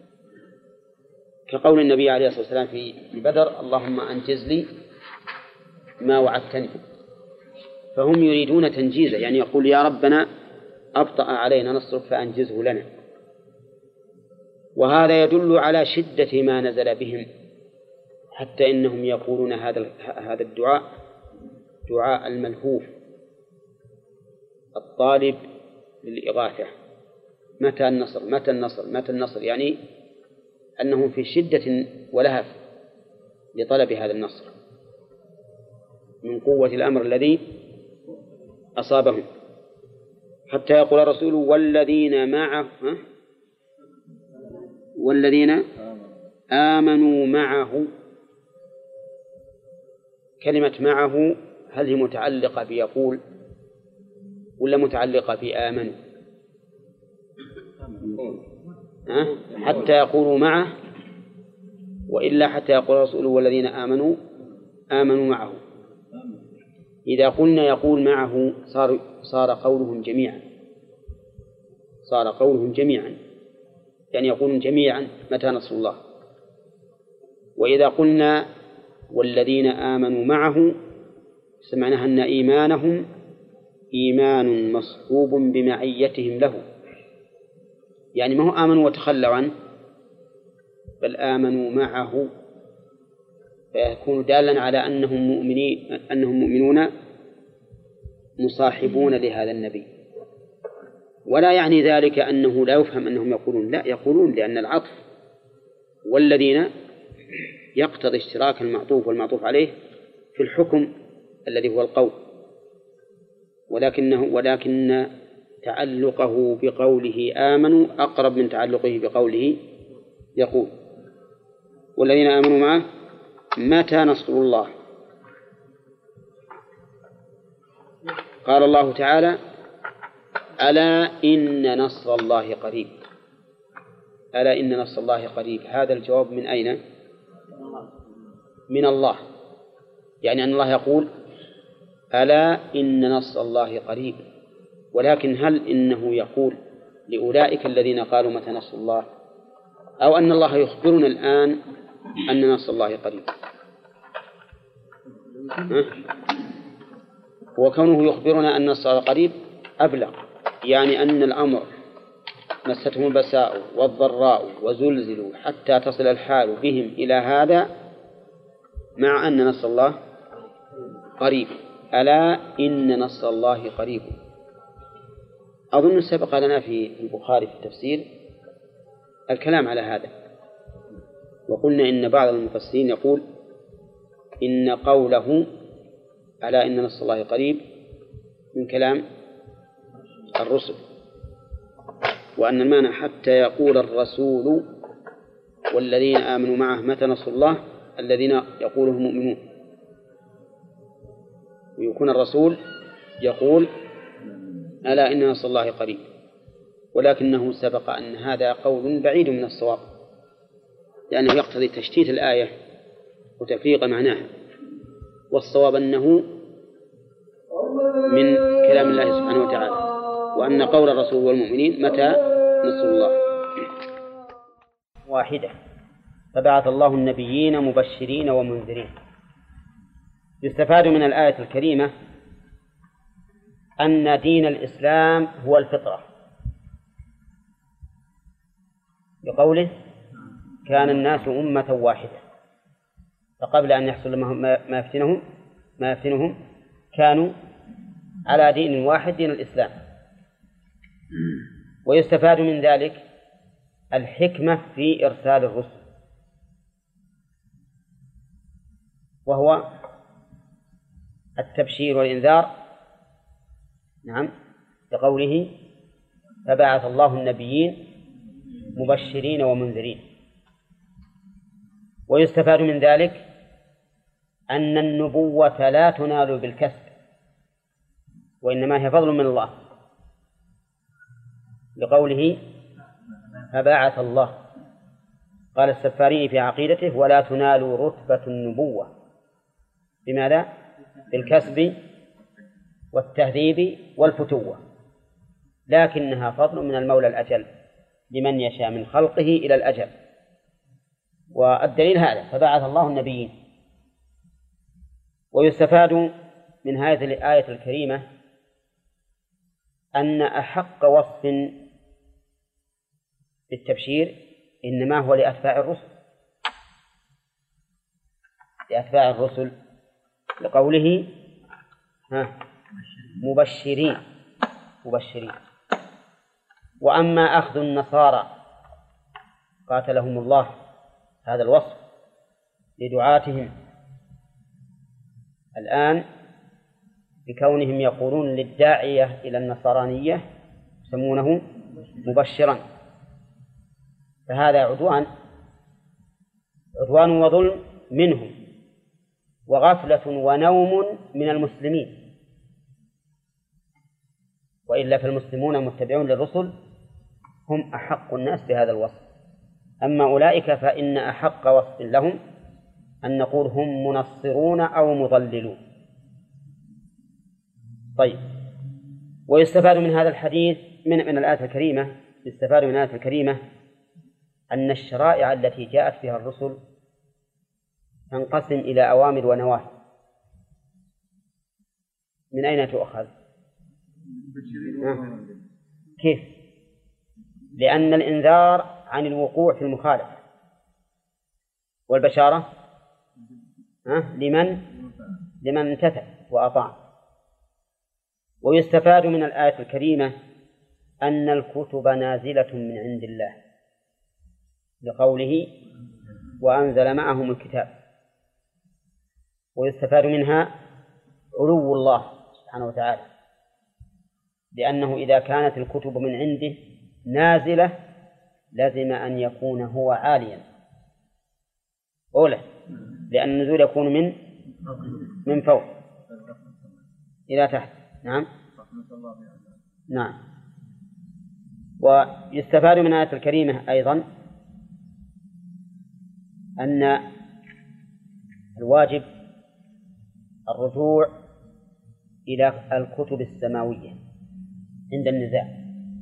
Speaker 1: كقول النبي عليه الصلاة والسلام في بدر: اللهم أنجز لي ما وعدتني. فهم يريدون تنجيزه، يعني يقول يا ربنا أبطأ علينا نصرك فأنجزه لنا. وهذا يدل على شدة ما نزل بهم، حتى إنهم يقولون هذا الدعاء دعاء الملهوف الطالب للإغاثة: متى النصر متى النصر متى النصر، يعني أنهم في شدة ولهف لطلب هذا النصر من قوة الأمر الذي أصابهم، حتى يقول الرسول والذين معه والذين آمنوا معه. كلمة معه هل هي متعلقة بيقول ولا متعلقة بآمنوا؟ حتى يقولوا معه، وإلا حتى يقول الرسول والذين آمنوا معه. إذا قلنا يقول معه صار قولهم جميعا، يعني يقولون جميعا متى نصر الله. وإذا قلنا والذين آمنوا معه سمعناها أن إيمانهم إيمان مصحوب بمعيتهم له، يعني ما هو آمنوا وتخلوا عنه، بل آمنوا معه، فيكون دالا على أنهم مؤمنون مصاحبون لهذا النبي. ولا يعني ذلك أنه لا يفهم أنهم يقولون، لا، يقولون، لأن العطف والذين يقتضي اشتراك المعطوف والمعطوف عليه في الحكم الذي هو القول، ولكن تعلقه بقوله آمنوا أقرب من تعلقه بقوله يقول والذين آمنوا معه متى نصر الله. قال الله تعالى: ألا إن نصر الله قريب. ألا إن نصر الله قريب، هذا الجواب من أين؟ من الله، يعني أن الله يقول ألا إن نصر الله قريب. ولكن هل إنه يقول لأولئك الذين قالوا متى نصر الله، أو أن الله يخبرنا الآن أن نصر الله قريب؟ وكونه يخبرنا أن نصر الله قريب أبلغ، يعني أن الأمر مستهم البأساء والضراء وزلزلوا حتى تصل الحال بهم إلى هذا، مع أن نصر الله قريب. ألا إن نصر الله قريب. أظن سبق لنا في البخاري في التفسير الكلام على هذا، وقلنا إن بعض المفسرين يقول إن قوله ألا إن نصر الله قريب من كلام الرسل، وأن المعنى حتى يقول الرسول والذين آمنوا معه متى نصر الله الذين يقوله المؤمنون، ويكون الرسول يقول ألا إن نصر الله قريب. ولكنه سبق أن هذا قول بعيد من الصواب، لأنه يقتضي تشتيت الآية وتفريق معناها، والصواب أنه من كلام الله سبحانه وتعالى، وأن قول الرسول والمؤمنين متى نصر الله واحدة. فبعث الله النبيين مبشرين ومنذرين. يستفاد من الآية الكريمة أن دين الإسلام هو الفطرة، بقوله كان الناس أمة واحدة. فقبل أن يحصل ما يفتنهم كانوا على دين واحد، دين الإسلام. ويستفاد من ذلك الحكمة في إرسال الرسل، وهو التبشير والإنذار. نعم، لقوله فبعث الله النبيين مبشرين ومنذرين. ويستفاد من ذلك أن النبوة لا تنال بالكسب، وإنما هي فضل من الله، لقوله فبعث الله. قال السفاري في عقيدته ولا تنال رتبة النبوة بماذا؟ بالكسب والتهذيب والفتوة، لكنها فضل من المولى الأجل لمن يشاء من خلقه إلى الأجل. والدليل هذا فبعث الله النبيين. ويستفاد من هذه الآية الكريمة أن أحق وصف بالتبشير إنما هو لأتباع الرسل، لقوله مبشرين. وأما أخذ النصارى قاتلهم الله هذا الوصف لدعاتهم الآن بكونهم يقولون للداعية إلى النصرانية يسمونه مبشرا، فهذا عدوان وظلم منهم وغفلة ونوم من المسلمين، وإلا فالمسلمون المتبعون للرسل هم أحق الناس بهذا الوصف. أما أولئك فإن أحق وصف لهم أن نقول هم منصرون أو مضللون. طيب، ويستفاد من هذا الحديث من الآية الكريمة، يستفاد من الآية الكريمة أن الشرائع التي جاءت بها الرسل تنقسم إلى أوامر ونواهي. من أين تؤخذ؟ كيف؟ لأن الإنذار عن الوقوع في المخالفة، والبشارة لمن امتثل وأطاع. ويستفاد من الآية الكريمة أن الكتب نازلة من عند الله، لقوله وأنزل معهم الكتاب. ويستفاد منها علو الله سبحانه وتعالى، لأنه إذا كانت الكتب من عنده نازلة لازم أن يكون هو عاليا أولا، لأن النزول يكون من فوق إلى تحت. نعم. ويستفاد من الآية الكريمة أيضا أن الواجب الرجوع إلى الكتب السماوية عند النزاع،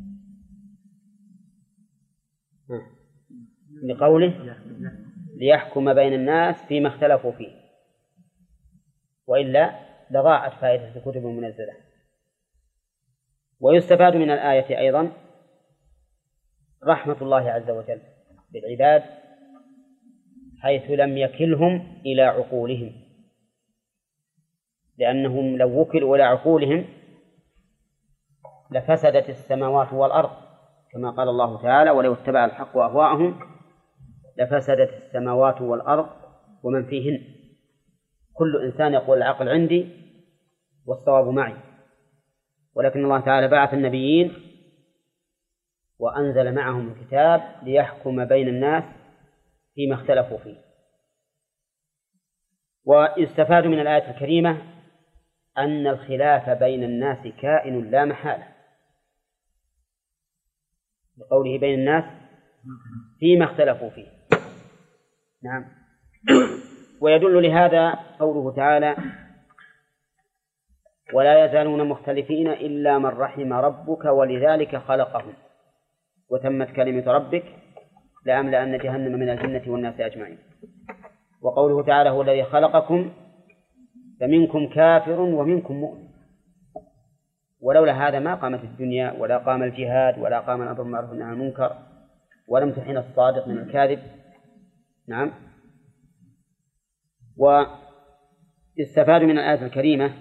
Speaker 1: لقوله ليحكم بين الناس فيما اختلفوا فيه، وإلا لضاعت فائدة الكتب المنزلة. ويستفاد من الآية أيضا رحمة الله عز وجل بالعباد حيث لم يكلهم إلى عقولهم، لأنهم لو وكلوا إلى عقولهم لفسدت السماوات والأرض، كما قال الله تعالى ولو اتبع الحق أهواءهم لفسدت السماوات والأرض ومن فيهن. كل إنسان يقول العقل عندي والصواب معي، ولكن الله تعالى بعث النبيين وأنزل معهم الكتاب ليحكم بين الناس فيما اختلفوا فيه. ويستفاد من الآية الكريمة أن الخلاف بين الناس كائن لا محالة، بقوله بين الناس فيما اختلفوا فيه. نعم. ويدل لهذا قوله تعالى ولا يزالون مختلفين إلا من رحم ربك ولذلك خلقهم وتمت كلمة ربك لأملأن جهنم من الجنة والناس أجمعين. وقوله تعالى هو الذي خلقكم فمنكم كافر ومنكم مؤمن، ولولا هذا ما قامت الدنيا ولا قام الجهاد ولا قام الأمر بالمعروف والنهي عن المنكر ولم تحن الصادق من الكاذب. نعم. ويستفاد من الآية الكريمة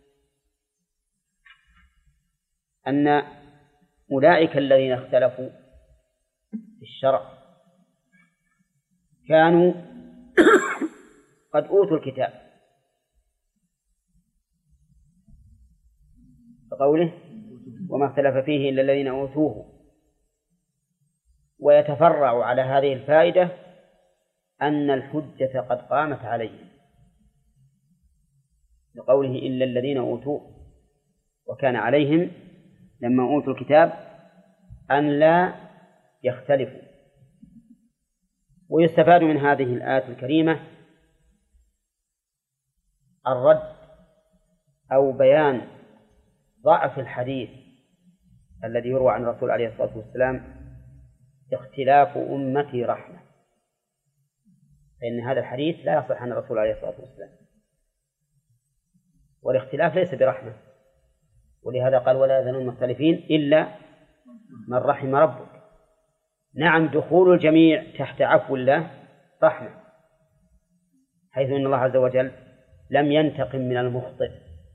Speaker 1: أن أولئك الذين اختلفوا في الشرع كانوا قد أوتوا الكتاب، بقوله وما اختلف فيه إلا الذين أوتوه. ويتفرع على هذه الفائدة أن الحجة قد قامت عليهم، بقوله إلا الذين أوتوه، وكان عليهم لما أوتوا الكتاب أن لا يختلفوا. ويستفاد من هذه الآية الكريمة الرد أو بيان ضعف الحديث الذي يروى عن الرسول عليه الصلاة والسلام اختلاف أمتي رحمة، فإن هذا الحديث لا يصح عن الرسول عليه الصلاة والسلام، والاختلاف ليس برحمة، ولهذا قال ولا يزالون مختلفين إلا من رحم ربك. نعم، دخول الجميع تحت عفو الله رحمة، حيث أن الله عز وجل لم ينتقم من المخطئ،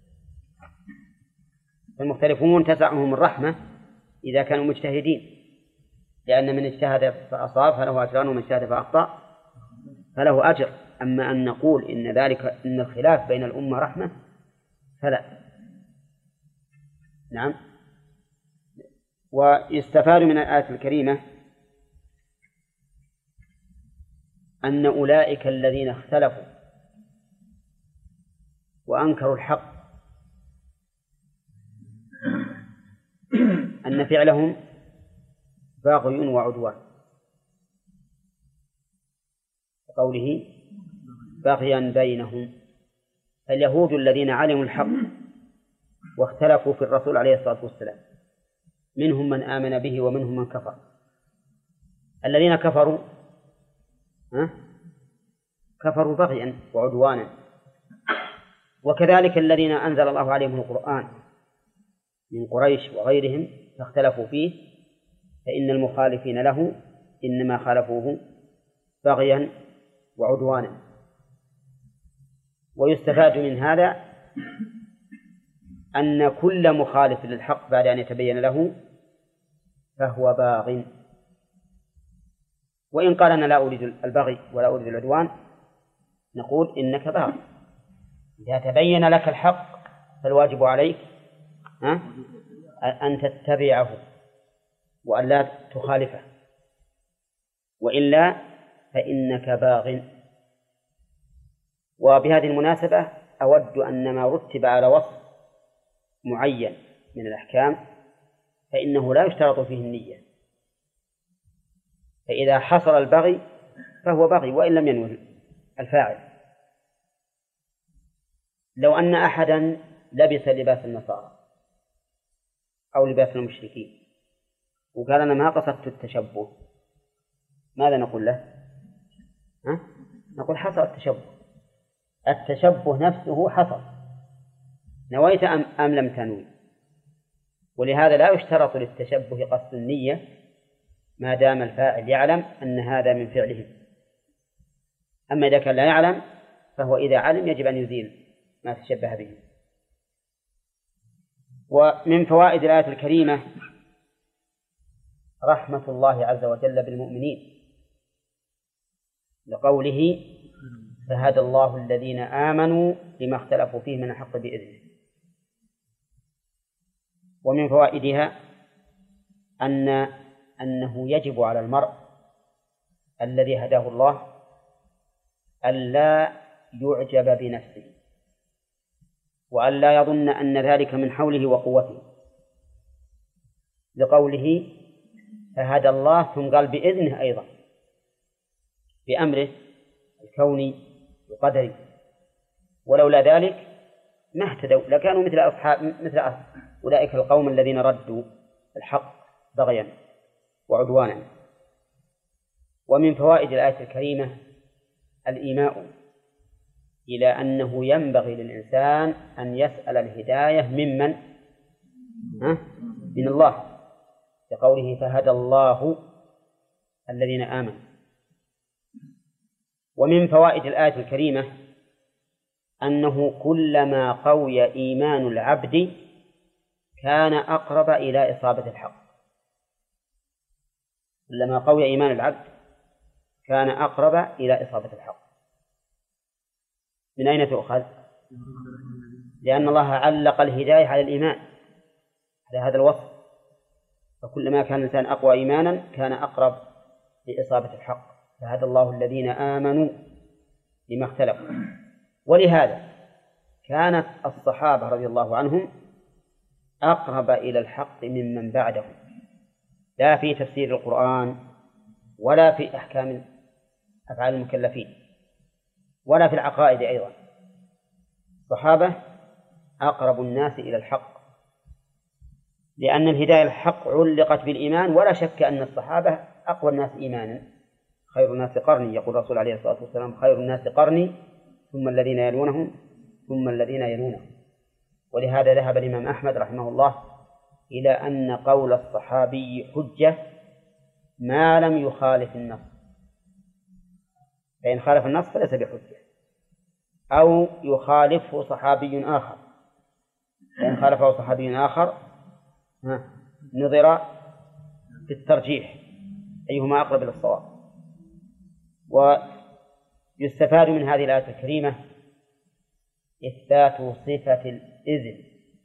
Speaker 1: فالمختلفون تسعهم الرحمة إذا كانوا مجتهدين، لأن من اجتهد فأصاب فله أجران ومن اجتهد فأخطأ فله أجر. أما أن نقول إن ذلك إن الخلاف بين الأمة رحمة فلا. نعم. ويستفاد من الآية الكريمة أن أولئك الذين اختلفوا وأنكروا الحق أن فعلهم باغي وعدوان، قوله باغيا بينهم. اليهود الذين علموا الحق واختلفوا في الرسول عليه الصلاة والسلام منهم من آمن به ومنهم من كفر. الذين كفروا كفروا بغيا وعدوانا، وكذلك الذين أنزل الله عليهم القرآن من قريش وغيرهم فاختلفوا فيه، فإن المخالفين له إنما خالفوه بغيا وعدوانا. ويستفاد من هذا أن كل مخالف للحق بعد أن يتبين له فهو باغ، وإن قال أنا لا أريد البغي ولا أريد العدوان نقول إنك باغ. إذا تبين لك الحق فالواجب عليك أن تتبعه وأن لا تخالفه، وإلا فإنك باغ. وبهذه المناسبة أود أن ما رتب على وصف معين من الأحكام فإنه لا يشترط فيه النية، فإذا حصل البغي فهو بغي وإن لم ينوي الفاعل. لو أن أحدا لبس لباس النصارى أو لباس المشركين وقال أنا ما قصدت التشبه، ماذا نقول له؟ نقول حصل التشبه، التشبه نفسه حصل، نويت أم لم تنوي؟ ولهذا لا يشترط للتشبه قصد النية ما دام الفاعل يعلم أن هذا من فعله. أما إذا كان لا يعلم فهو إذا علم يجب أن يزيل ما تشبه به. ومن فوائد الآية الكريمة رحمة الله عز وجل بالمؤمنين، لقوله فهدى الله الذين آمنوا لما اختلفوا فيه من الحق بإذنه. ومن فوائدها أنه يجب على المرء الذي هداه الله ألا يعجب بنفسه وألا يظن أن ذلك من حوله وقوته، لقوله فهدى الله ثم قال بإذنه أيضا، بأمره الكوني وقدري، ولولا ذلك ما اهتدوا لكانوا مثل أولئك القوم الذين ردوا الحق بغيا وعدوانا. ومن فوائد الآية الكريمة الإيماء إلى أنه ينبغي للإنسان أن يسأل الهداية ممن؟ من الله، لقوله فهدى الله الذين آمنوا. ومن فوائد الآية الكريمة أنه كلما قوي إيمان العبد كان أقرب إلى إصابة الحق. كلما قوي إيمان العبد كان أقرب إلى إصابة الحق. من أين تؤخذ؟ لأن الله علق الهداية على الإيمان، على هذا الوصف، فكلما كان الإنسان أقوى إيمانا كان أقرب لإصابة الحق. فهدى الله الذين آمنوا لما اختلفوا. ولهذا كانت الصحابة رضي الله عنهم أقرب إلى الحق ممن بعدهم، لا في تفسير القرآن ولا في أحكام أفعال المكلفين ولا في العقائد أيضا. الصحابة أقرب الناس إلى الحق، لأن الهداية الحق علقت بالإيمان، ولا شك أن الصحابة أقوى الناس إيمانا. خير الناس قرني، يقول الرسول عليه الصلاة والسلام: خير الناس قرني ثم الذين يلونهم ثم الذين يلونهم. ولهذا ذهب الإمام أحمد رحمه الله إلى أن قول الصحابي حجة ما لم يخالف النص، فإن خالف النص فليس بحجة، أو يخالفه صحابي آخر، فإن خالفه صحابي آخر نظر في الترجيح أيهما أقرب إلى الصواب. ويستفاد من هذه الآية الكريمة إثبات صفة الإذن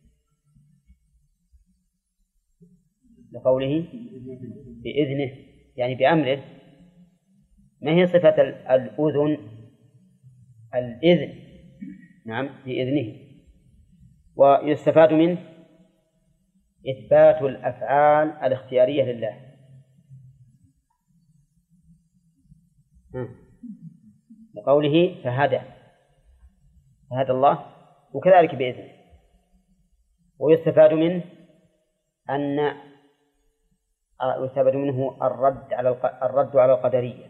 Speaker 1: لقوله بإذنه، يعني بأمره. ما هي صفة الأذن؟ الإذن، نعم، بإذنه. ويستفاد منه إثبات الأفعال الاختيارية لله، لقوله فهدى الله، وكذلك بإذنه. ويستفاد منه يستفاد منه الرد على القدرية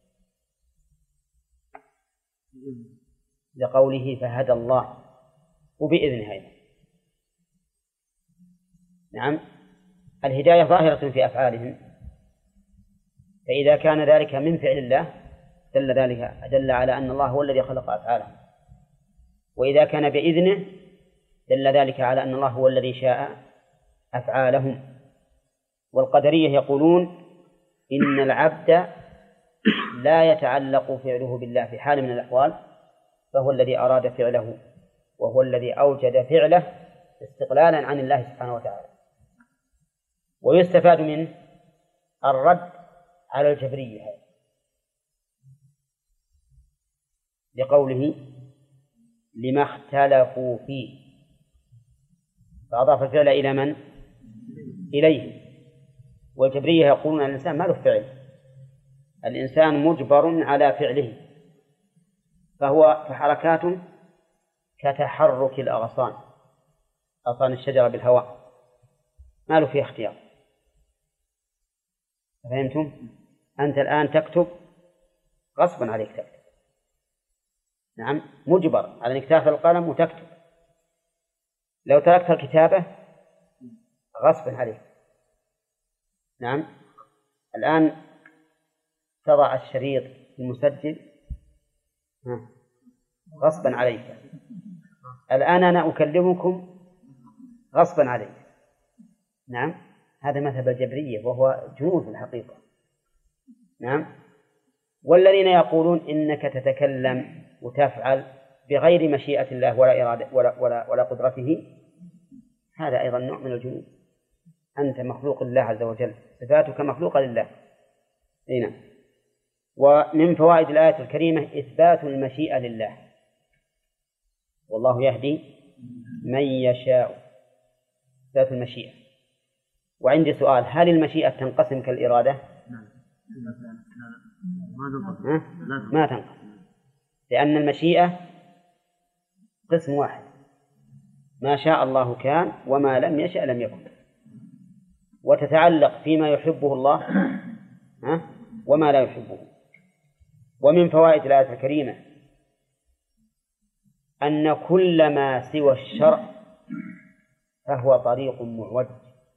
Speaker 1: لقوله فهدى الله وبإذنه أيضا. نعم، الهداية ظاهرة في أفعالهم، فإذا كان ذلك من فعل الله دل على أن الله هو الذي خلق أفعالهم، وإذا كان بإذنه دل ذلك على أن الله هو الذي شاء أفعالهم. والقدرية يقولون إن العبد لا يتعلق فعله بالله في حال من الأحوال، فهو الذي أراد فعله وهو الذي أوجد فعله استقلالا عن الله سبحانه وتعالى. ويستفاد منه الرد على الجبرية لقوله لما اختلفوا فيه، فأضاف الفعل إلى من؟ إليه. والجبرية يقولون أن الإنسان ما له فعل، الإنسان مجبر على فعله، فحركاته كتحرك الأغصان، أغصان الشجرة بالهواء، ما له فيه اختيار. فهمتم؟ أنت الآن تكتب غصبا عليك تكتب، نعم، مجبر على أنك تأخذ القلم وتكتب. لو تركت الكتابة غصبا عليك. نعم، الآن تضع الشريط في المسجل غصبا عليك. الآن أنا أكلمكم غصبا عليك. نعم، هذا مذهب الجبرية وهو جنون في الحقيقة. نعم. والذين يقولون إنك تتكلم وتفعل بغير مشيئة الله ولا إرادة ولا قدرته، هذا أيضا نوع من الجنون. أنت مخلوق الله عز وجل، صفاتك مخلوقة لله. هنا. ومن فوائد الآية الكريمة إثبات المشيئة لله، والله يهدي من يشاء، إثبات المشيئة. وعندي سؤال: هل المشيئة تنقسم كالإرادة؟ ما تنقسم، لأن المشيئة قسم واحد، ما شاء الله كان وما لم يشأ لم يكن، وتتعلق فيما يحبه الله وما لا يحبه. ومن فوائد الآية الكريمة أن كل ما سوى الشرع فهو طريق معوج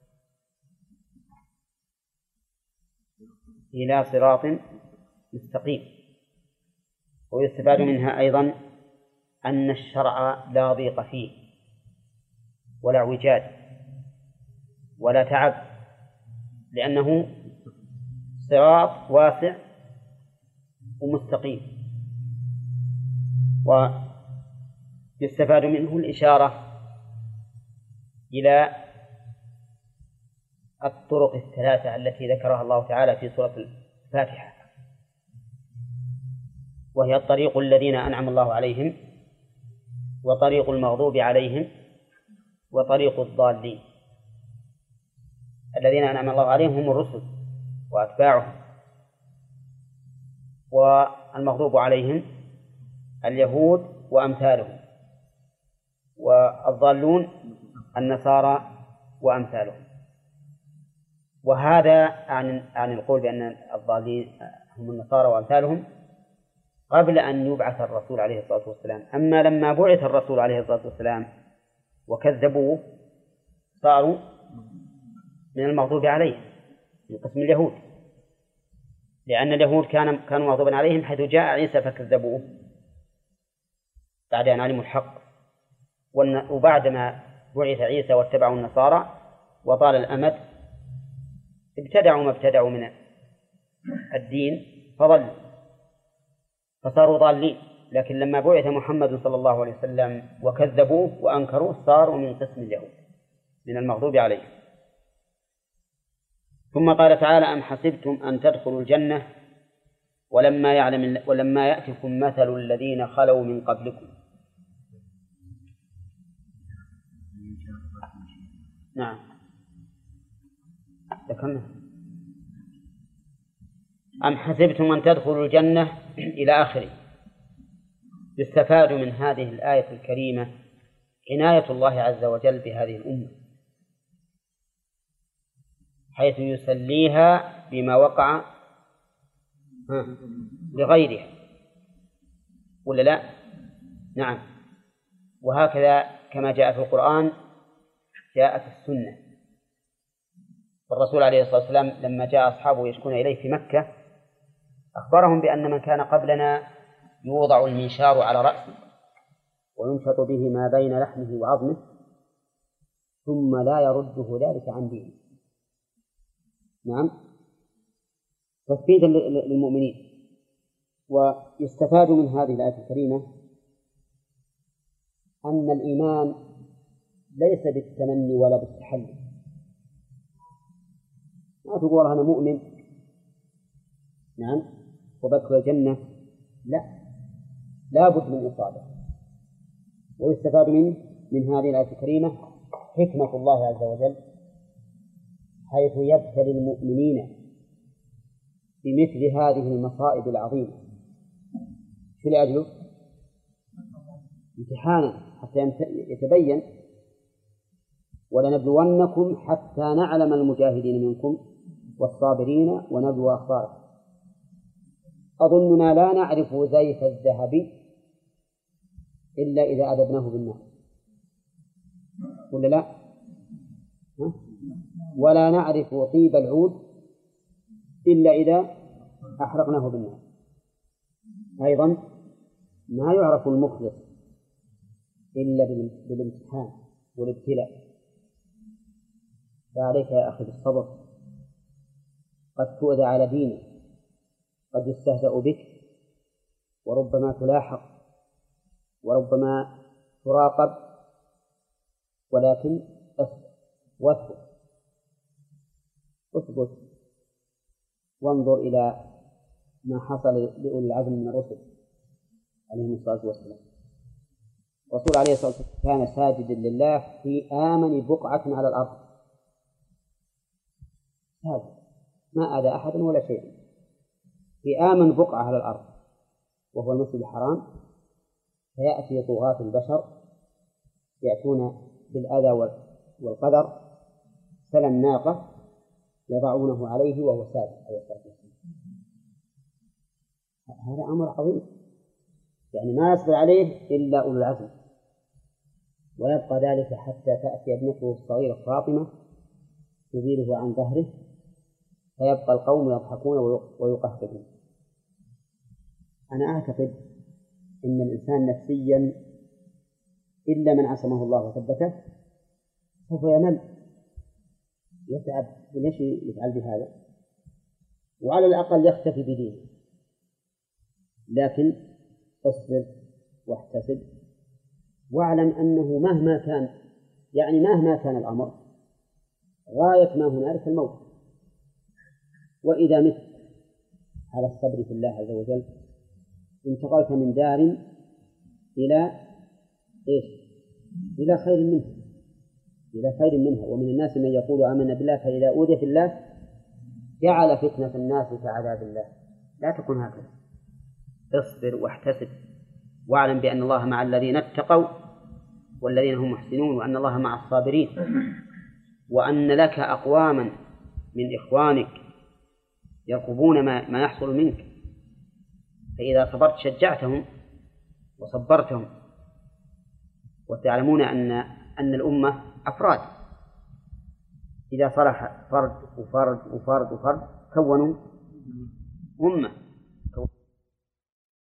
Speaker 1: إلى صراط مستقيم. ويستفاد منها أيضا أن الشرع لا ضيق فيه ولا اعوجاج ولا تعب، لأنه صراط واسع ومستقيم. ويستفاد منه الإشارة إلى الطرق الثلاثة التي ذكرها الله تعالى في سورة الفاتحة، وهي الطريق الذين أنعم الله عليهم، وطريق المغضوب عليهم، وطريق الضالين. الذين أنعم الله عليهم هم الرسل وأتباعهم، والمغضوب عليهم اليهود وأمثالهم، والضالون النصارى وأمثالهم. وهذا عن القول بأن الضالين هم النصارى وأمثالهم قبل أن يبعث الرسول عليه الصلاة والسلام. أما لما بعث الرسول عليه الصلاة والسلام وكذبوه صاروا من المغضوب عليهم، من قسم اليهود، لأن اليهود كانوا مغضوبا عليهم حيث جاء عيسى فكذبوه بعد أن علموا الحق، وبعدما بعث عيسى واتبعوا النصارى وطال الأمد ابتدعوا ما ابتدعوا من الدين فضلوا فصاروا ضالين. لكن لما بعث محمد صلى الله عليه وسلم وكذبوه وأنكروه صاروا من قسم اليهود من المغضوب عليه. ثم قال تعالى: أم حسبتم أن تدخلوا الجنة ولما يأتكم مثل الذين خلوا من قبلكم. نعم ذكرنا. أم حسبتم أن تدخلوا الجنة إلى آخره. يستفاد من هذه الآية الكريمة عناية الله عز وجل بهذه الأمة، حيث يسليها بما وقع لغيرها، ولا لا؟ نعم. وهكذا كما جاء في القرآن جاءت السنة. والرسول عليه الصلاة والسلام لما جاء أصحابه يشكون إليه في مكة أخبرهم بأن من كان قبلنا يوضع المنشار على رأسه وينشط به ما بين لحمه وعظمه ثم لا يرده ذلك عن دينه. نعم، تثبيتا للمؤمنين. ويستفاد من هذه الآية الكريمة أن الإيمان ليس بالتمني ولا بالتحلي. ما تقول أنا مؤمن نعم وبدخل الجنة، لا بد من إصابة. ويستفاد من هذه الآية الكريمة حكمة الله عز وجل حيث يبتلي المؤمنين بمثل هذه المصائب العظيمة في لأجله امتحانا حتى يتبين: ولنبلونكم حتى نعلم المجاهدين منكم والصابرين ونبلو أخباركم. أظننا لا نعرف زيف الذهب إلا إذا أذبناه بالنار، ولا لا؟ ولا نعرف طيب العود إلا إذا أحرقناه بالنار. أيضا ما يعرف المخلص إلا بالامتحان والابتلاء. فعليك يا أخي بالصبر، قد تؤذى على دينك، قد يستهزأ بك، وربما تلاحق، وربما تراقب، ولكن اثبت وانظر إلى ما حصل لأولي العزم من الرسل عليهم الصلاة والسلام. الرسول عليه الصلاة والسلام كان ساجدا لله في آمن بقعة على الأرض، ساجد ما أذى أحدا ولا شيء، في آمن بقعة على الأرض وهو المسجد الحرام. فيأتي طغاة البشر يأتون بالأذى والقدر سل الناقة يضعونه عليه وهو ساجد عليه الصلاة والسلام. هذا أمر عظيم، يعني ما يصبر عليه إلا أولو العزم. ويبقى ذلك حتى تأتي ابنته الصغيرة فاطمة تزيله عن ظهره فيبقى القوم يضحكون ويقهقهون. أنا أعتقد أن الإنسان نفسيا إلا من عصمه الله وثبته سوف يمل يتعب، وليش يفعل بهذا؟ وعلى الأقل يختفي بدينه. لكن اصبر واحتسب واعلم أنه مهما كان، يعني مهما كان الأمر، غاية ما هنالك الموت. وإذا مت على الصبر في الله عز وجل انتقلت من دار إلى إيش؟ إلى خير منها، إلى خير منها. ومن الناس من يقول آمنا بالله فإذا أوذي في الله جعل فتنة الناس كعذاب الله. لا تكن هكذا، اصبر واحتسب واعلم بأن الله مع الذين اتقوا والذين هم محسنون، وأن الله مع الصابرين، وأن لك أقواما من إخوانك يرقبون ما يحصل منك، فإذا صبرت شجعتهم وصبرتهم. وتعلمون أن الأمة أفراد، إذا صلح فرد وفرد وفرد وفرد كونوا أمة.